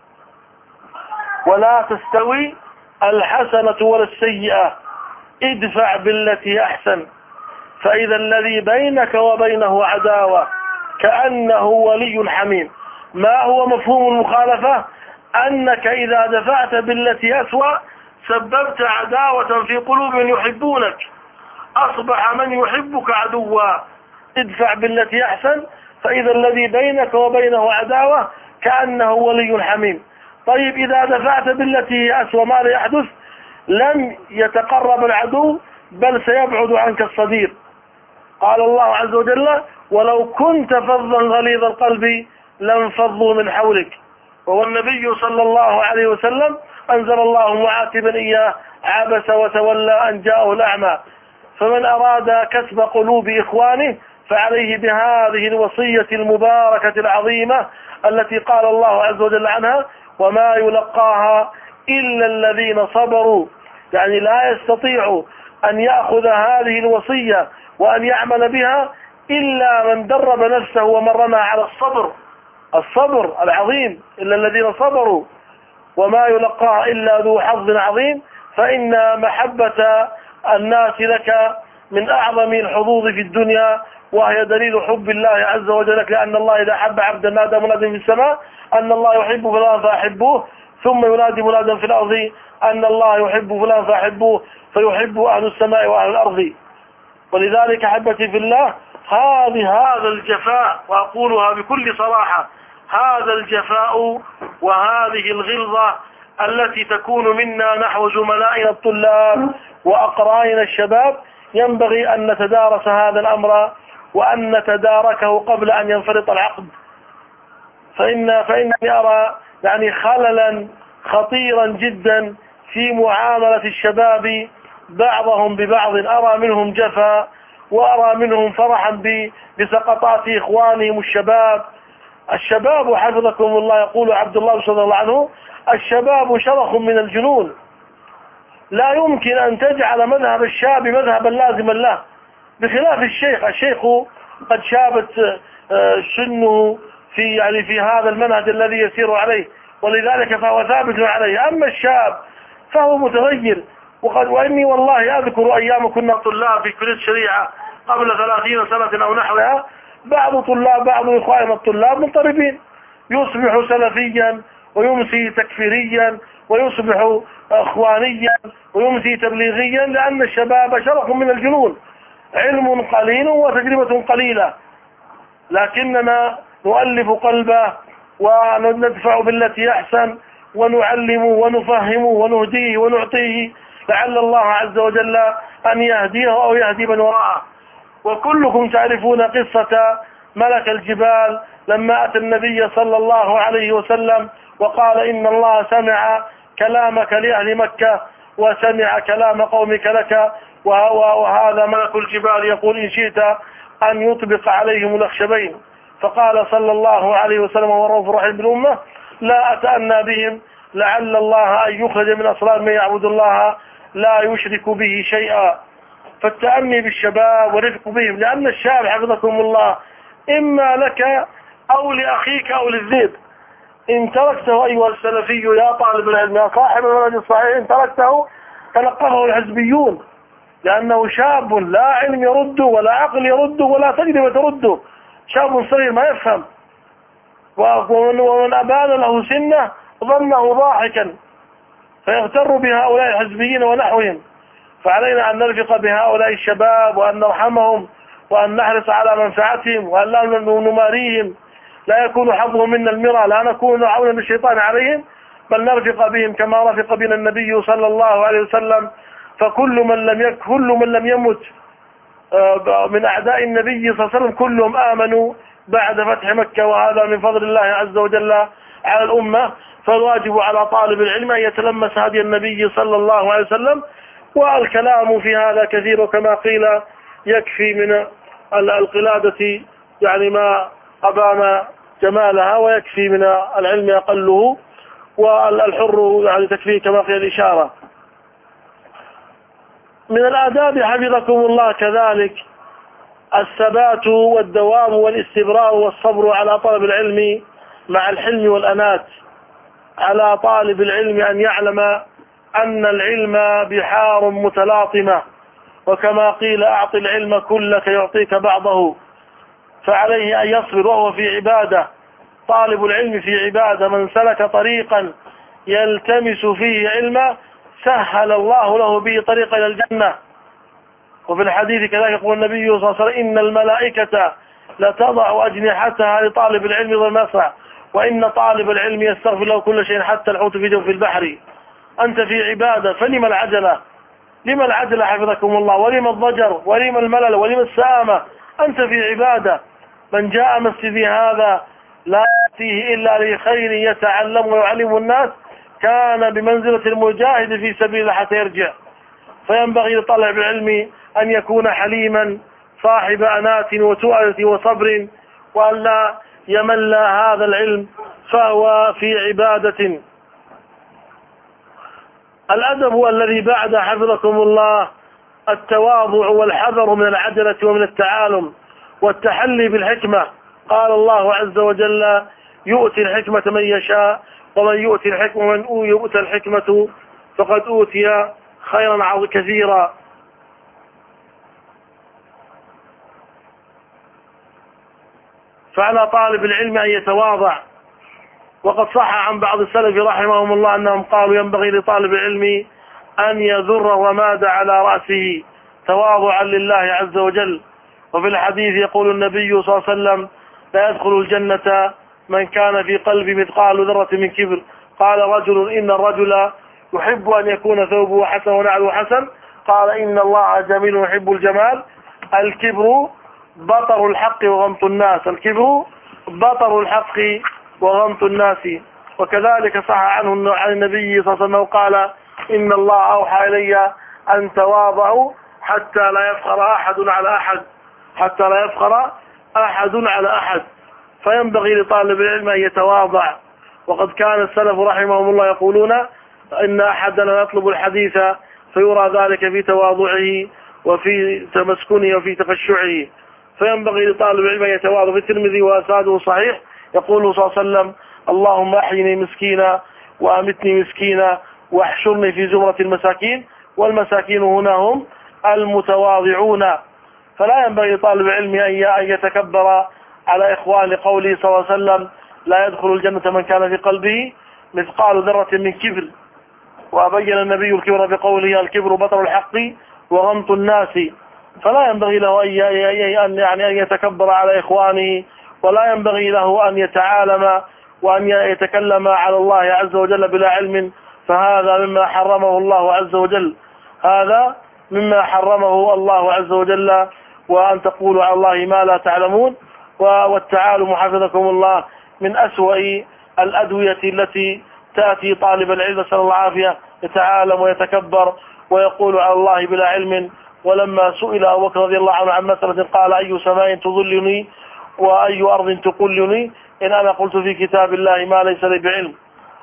ولا تستوي الحسنة ولا السيئة ادفع بالتي أحسن فإذا الذي بينك وبينه عداوة كأنه ولي حميم. ما هو مفهوم المخالفة؟ أنك إذا دفعت بالتي أسوأ سببت عداوة في قلوب من يحبونك، أصبح من يحبك عدوا. ادفع بالتي أحسن فإذا الذي بينك وبينه عداوة كأنه ولي حميم. طيب إذا دفعت بالتي أسوأ ماذا يحدث؟ لن يتقرب العدو بل سيبعد عنك الصديق. قال الله عز وجل ولو كنت فظا غليظ القلب لانفضوا من حولك. وهو النبي صلى الله عليه وسلم أنزل الله معاتبا إياه عبس وتولى أن جاءه الأعمى. فمن أراد كسب قلوب إخوانه فعليه بهذه الوصية المباركة العظيمة التي قال الله عز وجل عنها وما يلقاها إلا الذين صبروا. يعني لا يستطيع أن يأخذ هذه الوصية وأن يعمل بها إلا من درب نفسه ومرنا على الصبر الصبر العظيم إلا الذين صبروا وما يلقاها إلا ذو حظ عظيم. فإن محبة الناس لك من أعظم الحظوظ في الدنيا وهي دليل حب الله عز وجل، لأن الله إذا حب عبدا نادى مناد في السماء أن الله يحب فلان فأحبوه ثم ينادي منادا في الأرض أن الله يحب فلان فأحبوه فيحب أهل السماء وأهل الأرض. ولذلك أحبتي في الله هذه هذا الجفاء وأقولها بكل صراحة هذا الجفاء وهذه الغلظة التي تكون منا نحو زملائنا الطلاب وأقراننا الشباب ينبغي أن نتدارس هذا الأمر وأن نتداركه قبل أن ينفرط العقد. فإن فإنني أرى يعني خللا خطيرا جدا في معاملة الشباب بعضهم ببعض. أرى منهم جفا وأرى منهم فرحا بسقطات إخوانهم الشباب. الشباب حفظكم الله يقول عبد الله رضي الله عنه الشباب شرخ من الجنون. لا يمكن أن تجعل مذهب الشاب مذهبا لازما له بخلاف الشيخ. الشيخ قد شابت سنه في يعني في هذا المنهج الذي يسير عليه ولذلك فهو ثابت عليه. أما الشاب فهو متغير. وقد وإني والله أذكر أيام كنا طلاب في كلية الشريعة قبل ثلاثين سنة أو نحوها بعض طلاب بعض إخواننا الطلاب مضطربين يصبح سلفيا ويمسي تكفيريا ويصبح اخوانيا ويمسي تبليغيا لأن الشباب شرخ من الجنون علم قليل وتجربة قليلة. لكننا نؤلف قلبه وندفع بالتي أحسن ونعلم ونفهم ونهديه ونعطيه لعل الله عز وجل أن يهديه أو يهدي من وراءه. وكلكم تعرفون قصة ملك الجبال لما أتى النبي صلى الله عليه وسلم وقال إن الله سمع كلامك لأهل مكة وسمع كلام قومك لك، وهذا ملك الجبال يقول إن شئت أن يطبق عليهم الأخشبين. فقال صلى الله عليه وسلم ورؤوف رحيم بالأمة لا أتأنى بهم لعل الله أن يخرج من أصلاب من يعبد الله لا يشرك به شيئا. فالتأني بالشباب ورفق بهم، لأن الشاب حفظكم الله إما لك أو لأخيك أو للذئب. إن تركته أيها السلفي يا طالب العلم يا صاحب المنهج الصحيح، إن تركته تلقفه الحزبيون، لأنه شاب لا علم يرده ولا عقل يرده ولا تجربة ترده، شاب صغير ما يفهم، ومن أبان له سنة ظنه ضاحكا فيغتر بهؤلاء الحزبيين ونحوهم. فعلينا أن نرفق بهؤلاء الشباب وأن نرحمهم وأن نحرص على منفعتهم وأن لا نماريهم، لا يكون حظهم منا المرى، لا نكون عونا للشيطان عليهم، بل نرفق بهم كما رفق بنا النبي صلى الله عليه وسلم. فكل من لم يك كل من لم يمت من أعداء النبي صلى الله عليه وسلم كلهم آمنوا بعد فتح مكة، وهذا من فضل الله عز وجل على الأمة. فالواجب على طالب العلم أن يتلمس هدي النبي صلى الله عليه وسلم، والكلام في هذا كثير، وكما قيل يكفي من القلادة يعني ما أبان جمالها، ويكفي من العلم أقله، والحر يعني تكفيه كما قيل الإشارة. من الآداب حفظكم الله كذلك الثبات والدوام والاستمرار والصبر على طلب العلم مع الحلم والأنات. على طالب العلم أن يعلم أن العلم بحار متلاطمة، وكما قيل أعط العلم كلك يعطيك بعضه، فعليه أن يصبر وهو في عبادة. طالب العلم في عبادة، من سلك طريقا يلتمس فيه علما سهل الله له به طريقا إلى الجنة. وفي الحديث كذلك يقول النبي صلى الله عليه وسلم إن الملائكة لتضع أجنحتها لطالب العلم والنفع، وإن طالب العلم يستغفر له كل شيء حتى الحوت في جوف البحر. أنت في عبادة، فلما العجلة؟ لما العجلة حفظكم الله؟ ولما الضجر؟ ولما الملل؟ ولما السآمة؟ أنت في عبادة. من جاء مسجدي هذا لا يأتيه إلا لخير يتعلم ويعلم الناس كان بمنزلة المجاهد في سبيل الله حتى يرجع. فينبغي لطالب العلم أن يكون حليما صاحب أنات وتؤدة وصبر، وأن لا يمل هذا العلم، فهو في عبادة. الأدب الذي بعد حفظكم الله التواضع والحذر من العجلة ومن التعالم والتحلي بالحكمة. قال الله عز وجل يؤتي الحكمة من يشاء ومن يؤتي الحكمة من يؤتى الحكمة فقد أوتي خيرا كثيرا. فعلى طالب العلم أن يتواضع. وقد صح عن بعض السلف رحمهم الله أنهم قالوا ينبغي لطالب العلم أن يذر الرماد على رأسه تواضعا لله عز وجل. وفي الحديث يقول النبي صلى الله عليه وسلم لا يدخل الجنة من كان في قلبه مثقال ذرة من كبر. قال رجل إن الرجل يحب أن يكون ثوبه حسن ونعله حسن. قال إن الله جميل يحب الجمال. الكبر بطر الحق وغمط الناس. الكبر بطر الحق وغمط الناس. وكذلك صح عنه عن النبي صلى الله عليه وسلم قال إن الله أوحى إلي أن تواضعوا حتى لا يفخر أحد على أحد حتى لا يفخر أحد على أحد. فينبغي لطالب العلم أن يتواضع. وقد كان السلف رحمهم الله يقولون إن أحدنا يطلب الحديث فيرى ذلك في تواضعه وفي تمسكنه وفي تخشعه. فينبغي لطالب العلم أن يتواضع. في الترمذي وأساده صحيح يقول صلى الله عليه وسلم اللهم أحيني مسكينا وأمتني مسكينا واحشرني في زمرة المساكين. والمساكين هنا هم المتواضعون. فلا ينبغي لطالب العلم أن يتكبر على إخوان قوله صلى الله عليه وسلم لا يدخل الجنة من كان في قلبه مثقال ذرة من كبر. وأبين النبي الكبر بقوله الكبر بطر الحق وغمط الناس. فلا ينبغي له أن يعني أن يتكبر على إخوانه، ولا ينبغي له أن يتعالم وأن يتكلم على الله عز وجل بلا علم، فهذا مما حرمه الله عز وجل. هذا مما حرمه الله عز وجل. وأن تقولوا على الله ما لا تعلمون. والتعالم حفظكم الله من أسوأ الأدوية التي تأتي طالب العلم، نسأل الله العافية، يتعالم ويتكبر ويقول على الله بلا علم. ولما سئل أبو بكر رضي الله عنه عن مسألة قال: أي سماء تظلني وأي أرض تقلني إن أنا قلت في كتاب الله ما ليس لي بعلم.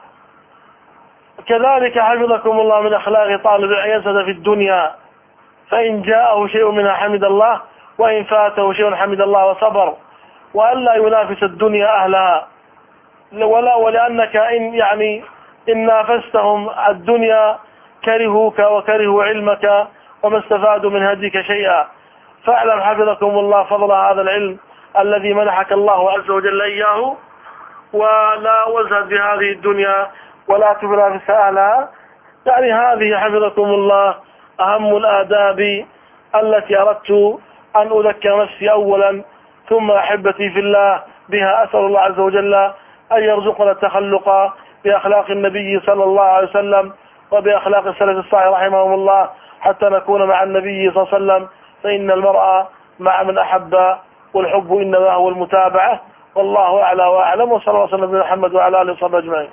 كذلك حفظكم الله من أخلاق طالب العلم يزهد في الدنيا، فإن جاءه شيء منها حمد الله، وإن فاته شيء حمد الله وصبر، وألا ينافس الدنيا أهلها. ولا ولأنك إن يعني إن نافستهم الدنيا كرهوك وكرهوا علمك وما استفادوا من هديك شيئا. فاعلم حفظكم الله فضل هذا العلم الذي منحك الله عز وجل إياه، ولا وزهد بهذه الدنيا ولا تنافس أهلها. يعني هذه حفظكم الله أهم الآداب التي أردت أن أذكر نفسي أولا ثم أحبتي في الله بها. أسأل الله عز وجل أن يرزقنا التخلق بأخلاق النبي صلى الله عليه وسلم وبأخلاق السلف الصالح رحمهم الله، حتى نكون مع النبي صلى الله عليه وسلم، فإن المرء مع من أحب، والحب إنما هو المتابعة. والله أعلى وأعلم، وصلى الله وسلم على محمد وعلى آله وصحبه أجمعين.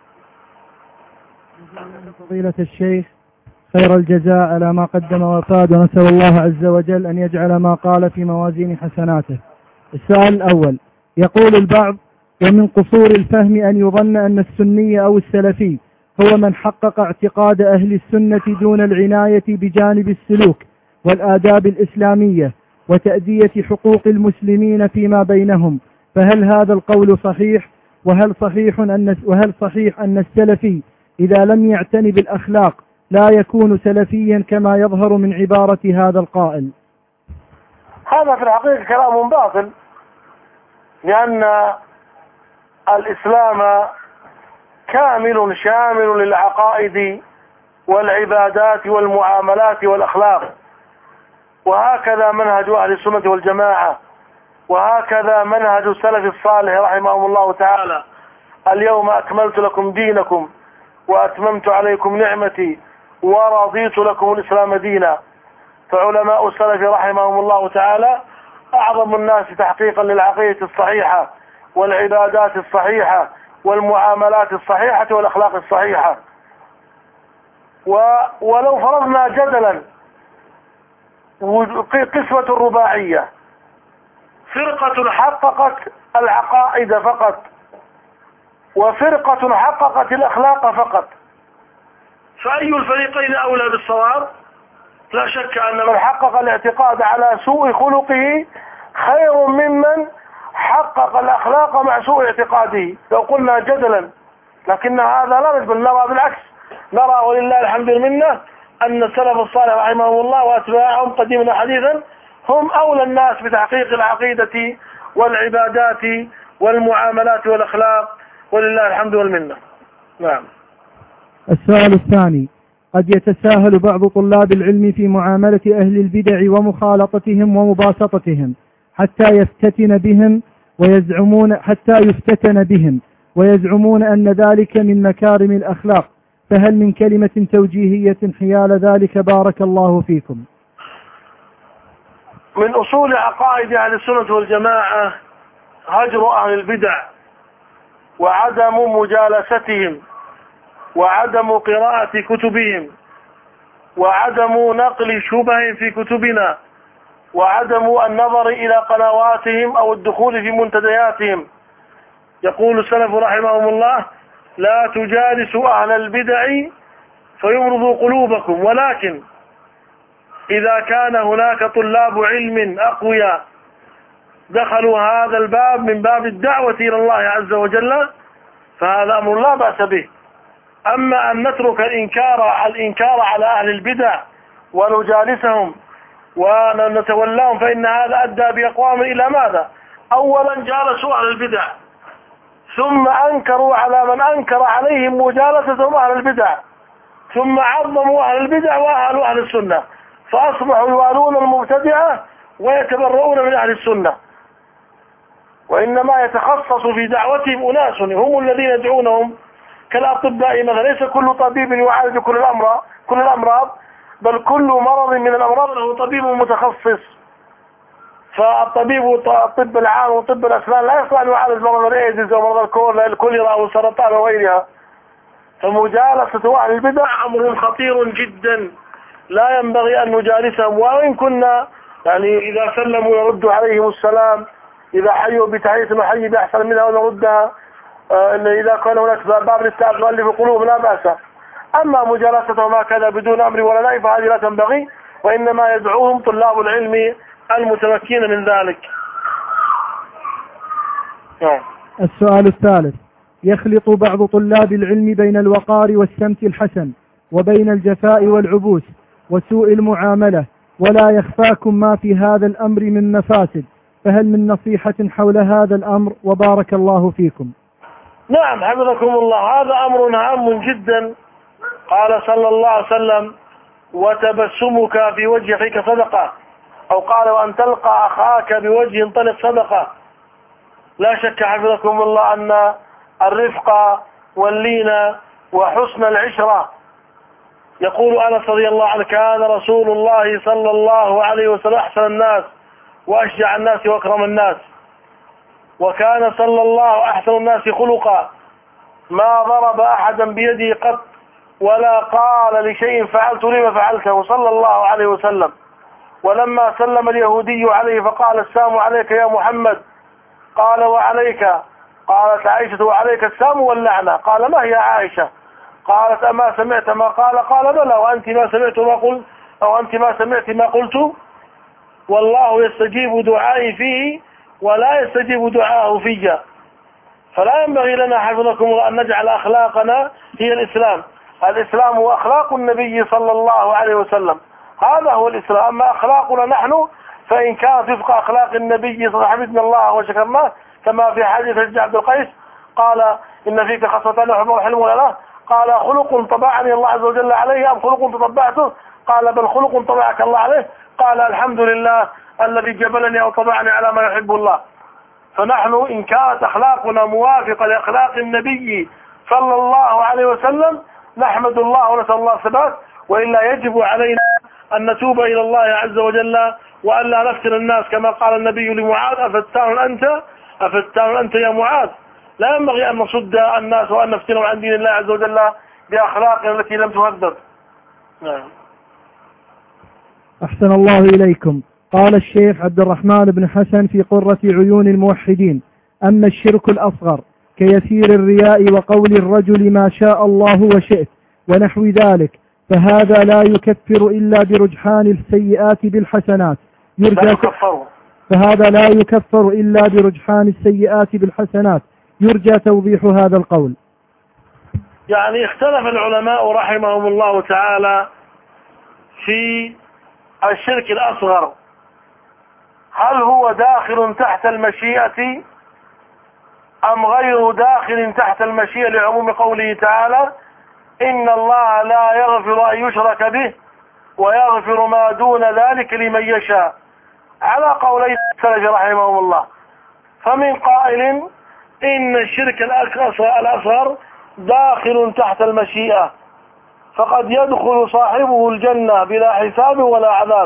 فضيلة الشيخ خير الجزاء على ما قدم وفاد، ونسأل الله عز وجل أن يجعل ما قال في موازين حسناته. السؤال الأول: يقول البعض: ومن قصور الفهم أن يظن أن السني أو السلفي هو من حقق اعتقاد أهل السنة دون العناية بجانب السلوك والآداب الإسلامية وتأدية حقوق المسلمين فيما بينهم، فهل هذا القول صحيح؟ وهل صحيح أن وهل صحيح أن السلفي إذا لم يعتني بالأخلاق لا يكون سلفيا كما يظهر من عبارة هذا القائل؟ هذا في الحقيقة كلام باطل، لأن الإسلام كامل شامل للعقائد والعبادات والمعاملات والأخلاق، وهكذا منهج أهل السنة والجماعة، وهكذا منهج السلف الصالح رحمهم الله تعالى. اليوم أكملت لكم دينكم وأتممت عليكم نعمتي ورضيت لكم الإسلام دينا. فعلماء السلف رحمهم الله تعالى أعظم الناس تحقيقا للعقيدة الصحيحة والعبادات الصحيحة والمعاملات الصحيحة والأخلاق الصحيحة. ولو فرضنا جدلا قسمة الرباعية، فرقة حققت العقائد فقط وفرقة حققت الأخلاق فقط، فأي الفريقين أولى بالصواب؟ لا شك أن من حقق الاعتقاد على سوء خلقه خير ممن حقق الأخلاق مع سوء اعتقاده، لو قلنا جدلا. لكن هذا لا نجبل، نرى بالعكس، نرى ولله الحمد والمنة أن السلف الصالح رحمهم الله وأتباعهم قديما وحديثا هم أولى الناس بتحقيق العقيدة والعبادات والمعاملات والأخلاق، ولله الحمد والمنة. نعم. السؤال الثاني: قد يتساهل بعض طلاب العلم في معاملة أهل البدع ومخالطتهم ومباسطتهم حتى يفتتن بهم ويزعمون حتى يفتتن بهم ويزعمون أن ذلك من مكارم الأخلاق، فهل من كلمة توجيهية حيال ذلك؟ بارك الله فيكم. من أصول عقائد أهل السنة والجماعة هجر أهل البدع وعدم مجالستهم وعدم قراءة كتبهم وعدم نقل شبه في كتبنا وعدم النظر إلى قنواتهم أو الدخول في منتدياتهم. يقول السلف رحمهم الله: لا تجالسوا أهل البدع فيمرضوا قلوبكم، ولكن إذا كان هناك طلاب علم أقوياء دخلوا هذا الباب من باب الدعوة إلى الله عز وجل فهذا أمر لا بأس به. أما أن نترك الإنكار الإنكار على أهل البدع ونجالسهم ونتولاهم فإن هذا أدى بأقوام إلى ماذا؟ أولا جالسوا أهل البدع، ثم أنكروا على من أنكر عليهم مجالستهم أهل البدع، ثم عظموا أهل البدع وأهل أهل السنة، فأصبحوا يوالون المبتدعة ويتبرؤون من أهل السنة. وإنما يتخصص في دعوتهم أناس هم الذين يدعونهم كالأطباء مثلا. ليس كل طبيب يعالج كل الأمراض كل الأمراض بل كل مرض من الأمراض له طبيب متخصص. فالطبيب والطب العام وطب الأسنان لا يستطيع أن يعالج مرض الإيدز أو مرض الكوليرا أو السرطان وغيرها. فمجالسة أهل البدع أمر خطير جدا لا ينبغي أن نجالسهم، وإن كنا يعني إذا سلموا نرد عليهم السلام، إذا حيوا بتحية نحيي بأحسن منها ونردها، إذا كان هناك باب للتأغل في قلوب لا بأس. أما مجالستهم هكذا بدون أمر ولا نهي فهذه لا تنبغي، وإنما يدعوهم طلاب العلم المتمكين من ذلك. السؤال الثالث: يخلط بعض طلاب العلم بين الوقار والسمت الحسن وبين الجفاء والعبوس وسوء المعاملة، ولا يخفاكم ما في هذا الأمر من مفاسد، فهل من نصيحة حول هذا الأمر؟ وبارك الله فيكم. نعم حفظكم الله، هذا أمر هام جدا. قال صلى الله عليه وسلم: وتبسمك في وجه أخيك صدقة، أو قال: وأن تلقى أخاك بوجه طلق صدقة. لا شك حفظكم الله أن الرفق واللين وحسن العشرة، يقول أنس رضي الله عنه: كان رسول الله صلى الله عليه وسلم أحسن الناس وأشجع الناس وأكرم الناس، وكان صلى الله أحسن الناس خلقا، ما ضرب أحدا بيده قط ولا قال لشيء فعلت لما فعلته صلى الله عليه وسلم. ولما سلم اليهودي عليه فقال: السلام عليك يا محمد، قال: وعليك. قالت عائشة: وعليك السلام واللعنة. قال: ما هي عائشة؟ قالت: أما سمعت ما قال؟ قال: بلى، وأنت ما سمعت ما قلت، أو أنت ما سمعت ما قلت؟ والله يستجيب دعائي فيه ولا يستجيب دعاءه فيا. فلا ينبغي لنا حفظكم الله أن نجعل أخلاقنا هي الإسلام. الإسلام هو أخلاق النبي صلى الله عليه وسلم، هذا هو الإسلام. أما أخلاقنا نحن فإن كانت وفق أخلاق النبي حمدنا الله وشكرناه، كما في حديث حج عبد القيس قال: إن فيك خصلتان حب وحلم ولا لا؟ قال: خلق طبعني الله عز وجل عليه أم خلق تطبعته؟ قال: بل خلق طبعك الله عليه. قال: الحمد لله الذي جبلني أو طبعني على ما يحب الله. فنحن إن كانت أخلاقنا موافقة لأخلاق النبي صلى الله عليه وسلم نحمد الله ونسأل الله الثبات، وإلا يجب علينا أن نتوب إلى الله عز وجل وألا نفتن الناس، كما قال النبي لمعاذ: أفتان أنت أفتان أنت يا معاذ. لا ينبغي أن نصد الناس وأن نفتنهم عن دين الله عز وجل بأخلاقنا التي لم تهذب. نعم. أحسن الله إليكم. قال الشيخ عبد الرحمن بن حسن في قرة عيون الموحدين: أما الشرك الأصغر كيسير الرياء وقول الرجل ما شاء الله وشئت ونحو ذلك، فهذا لا يكفر إلا برجحان السيئات بالحسنات، يرجى فهذا لا يكفر إلا برجحان السيئات بالحسنات، يرجى توضيح هذا القول. يعني اختلف العلماء رحمهم الله تعالى في الشرك الأصغر، هل هو داخل تحت المشيئة أم غير داخل تحت المشيئة، لعموم قوله تعالى: إن الله لا يغفر أن يشرك به ويغفر ما دون ذلك لمن يشاء، على قولي السلف رحمهم الله. فمن قائل إن الشرك الأصغر داخل تحت المشيئة، فقد يدخل صاحبه الجنة بلا حساب ولا عذاب.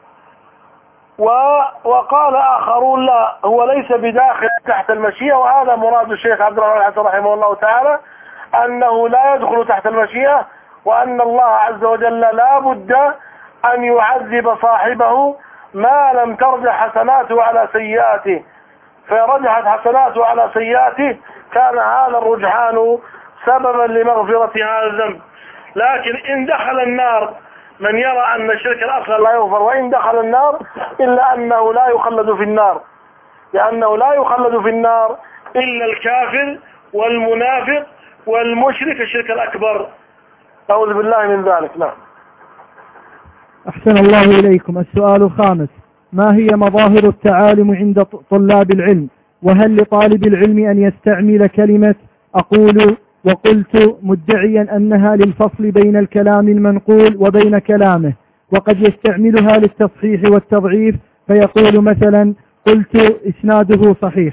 وقال آخرون: لا، هو ليس بداخل تحت المشيئة، وهذا مراد الشيخ عبد الرحمن الحسن رحمه الله تعالى، أنه لا يدخل تحت المشيئة، وأن الله عز وجل لا بد أن يعذب صاحبه ما لم ترجح حسناته على سيئاته، فرجحت حسناته على سيئاته كان هذا الرجحان سببا لمغفرة هذا الذنب. لكن إن دخل النار من يرى أن الشرك الأصغر لا يغفر، وإن دخل النار إلا أنه لا يخلد في النار، لأنه لا يخلد في النار إلا الكافر والمنافق والمشرك الشرك الأكبر، أعوذ بالله من ذلك. نعم. أحسن الله إليكم. السؤال الخامس: ما هي مظاهر التعالم عند طلاب العلم؟ وهل لطالب العلم أن يستعمل كلمة أقول وقلت مدعيا أنها للفصل بين الكلام المنقول وبين كلامه، وقد يستعملها للتصحيح والتضعيف، فيقول مثلا: قلت إسناده صحيح؟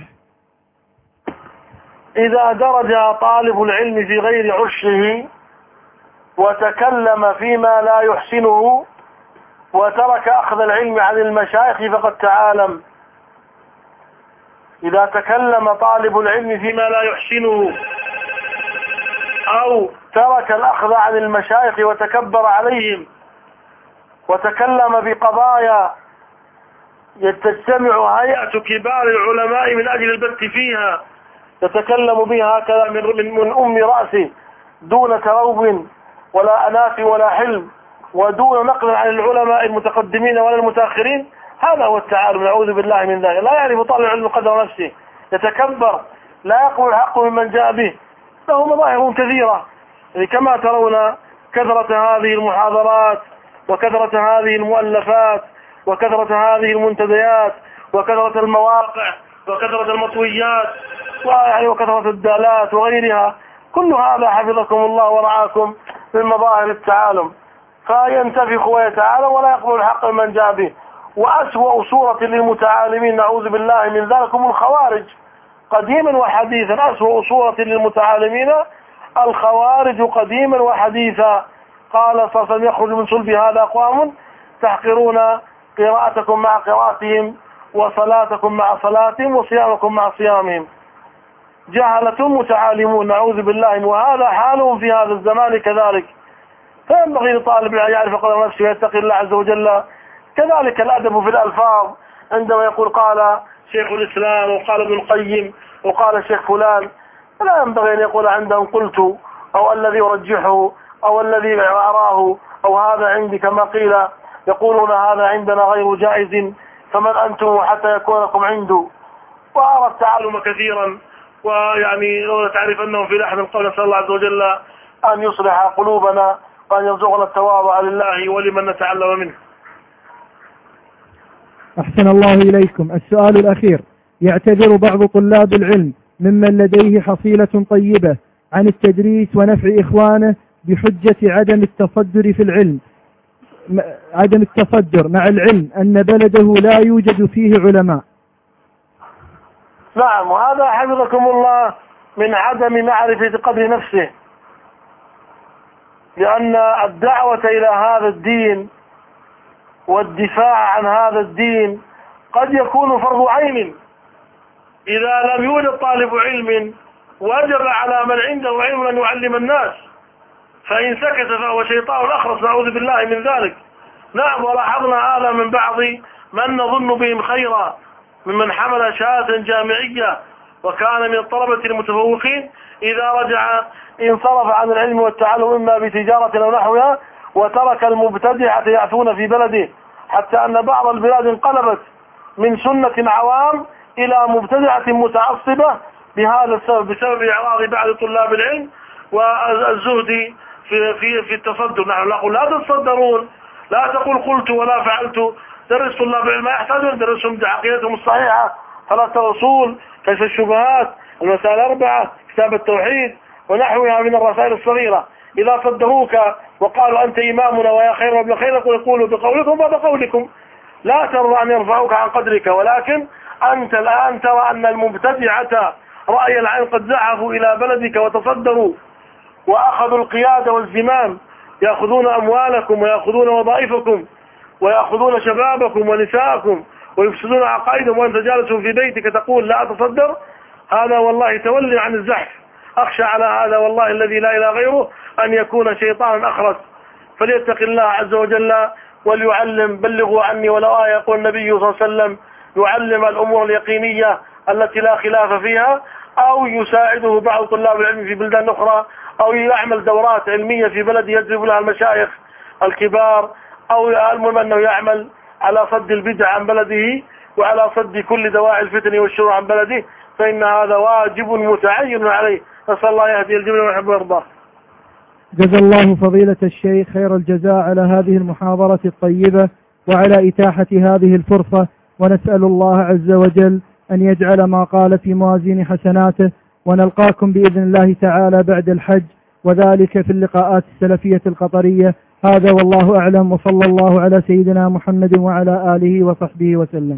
إذا درج طالب العلم في غير عشه وتكلم فيما لا يحسنه وترك أخذ العلم عن المشايخ فقد تعالم، إذا تكلم طالب العلم فيما لا يحسنه أو ترك الأخذ عن المشايخ وتكبر عليهم وتكلم بقضايا تجتمع هيئة كبار العلماء من أجل البت فيها، يتكلم بها هكذا من, من أم رأسه دون تروب ولا أناف ولا حلم ودون نقل عن العلماء المتقدمين ولا المتأخرين، هذا هو التعالم، نعوذ بالله من ذلك. لا يعرف طالب العلم قدر نفسه، يتكبر، لا يقبل الحق ممن جاء به، له مظاهر كثيرة. يعني كما ترون كثرة هذه المحاضرات وكثرة هذه المؤلفات وكثرة هذه المنتديات وكثرة المواقع وكثرة المطويات ويعني وكثرة الدالات وغيرها، كل هذا حفظكم الله ورعاكم من مظاهر التعالم، فينتفخ ويتعالم ولا يقبل الحق من جاء به. وأسوأ صورة للمتعالمين نعوذ بالله من ذلك هم الخوارج، قديما وحديثا. أسوأ صورة للمتعالمين الخوارج قديما وحديثا. قال صلى الله عليه وسلم: يخرج من صلب هذا أقوام تحقرون قراءتكم مع قراءتهم وصلاتكم مع صلاتهم وصيامكم مع صيامهم. جهلة متعالمون نعوذ بالله، وهذا حالهم في هذا الزمان كذلك. فينبغي لطالب أن يعرف قدر نفسه ويتقي الله عز وجل. كذلك الأدب في الألفاظ، عندما يقول قال شيخ الإسلام وقال ابن القيم وقال شيخ فلان، لا ينبغي أن يقول عندهم قلت أو الذي يرجحه أو الذي أراه أو هذا عندي كما قيل، يقولون هذا عندنا غير جائز، فمن أنتم حتى يكون لكم عنده. وأرى التعالم كثيرا، ويعني لو تعرف أنه في لحظة القول نسأل الله عز وجل أن يصلح قلوبنا وأن يرزقنا التواضع لله ولمن نتعلم منه. أحسن الله إليكم. السؤال الأخير: يعتذر بعض طلاب العلم ممن لديه حصيلة طيبة عن التدريس ونفع إخوانه بحجة عدم التصدر في العلم عدم التصدر مع العلم أن بلده لا يوجد فيه علماء. نعم، وهذا حفظكم الله من عدم معرفة قدر نفسه، لأن الدعوة إلى هذا الدين والدفاع عن هذا الدين قد يكون فرض عين. إذا لم يوجد طالب علم وجب على من عنده علم أن يعلم الناس، فإن سكت فهو شيطان أخرس نعوذ بالله من ذلك. نعم، ولاحظنا هذا من بعض من نظن بهم خيرا ممن حمل شهادة جامعية وكان من الطلبة المتفوقين، إذا رجع انصرف عن العلم والتعلم إما بتجارة أو نحوها، وترك المبتدعة يأتون في بلده، حتى أن بعض البلاد انقلبت من سنة عوام إلى مبتدعة متعصبة بهذا السبب، بسبب إعراض بعض طلاب العلم والزهد في في في التصدر. نحن نقول لا تتصدرون، لا تقول قلت ولا فعلت. درس طلاب العلم ما يحتاجون درسهم بعقيدتهم الصحيحة، ثلاثة أصول، كشف الشبهات، المسائل الأربعة، كتاب التوحيد ونحوها من الرسائل الصغيرة. إذا صدروك وقالوا أنت إمامنا ويا خير وابن خير، يقولوا بقولكم وبقولكم، لا ترضى أن يرفعوك عن قدرك. ولكن أنت الآن ترى أن المبتدعة رأي العين قد زحفوا إلى بلدك وتصدروا وأخذوا القيادة والزمام، يأخذون أموالكم ويأخذون وظائفكم ويأخذون شبابكم ونساءكم ويفسدون عقائدهم، وأنت جالس في بيتك تقول لا أتصدر. هذا والله تولي عن الزحف. أخشى على هذا والله الذي لا إله غيره أن يكون شيطانا أخرس. فليتق الله عز وجل وليعلم. بلغوا عني ولو آية. يقول النبي صلى الله عليه وسلم: يعلم الأمور اليقينية التي لا خلاف فيها، أو يساعده بعض طلاب العلم في بلدان أخرى، أو يعمل دورات علمية في بلد يجذب لها المشايخ الكبار، أو المهم أنه يعمل على صد البدع عن بلده وعلى صد كل دواعي الفتن والشرور عن بلده، فإن هذا واجب متعين عليه. نسأل الله يهدي الجميع ويحب ويرضاه. جزا الله فضيلة الشيخ خير الجزاء على هذه المحاضرة الطيبة وعلى إتاحة هذه الفرصة، ونسأل الله عز وجل أن يجعل ما قال في موازين حسناته، ونلقاكم بإذن الله تعالى بعد الحج، وذلك في اللقاءات السلفية القطرية. هذا والله أعلم، وصلى الله على سيدنا محمد وعلى آله وصحبه وسلم.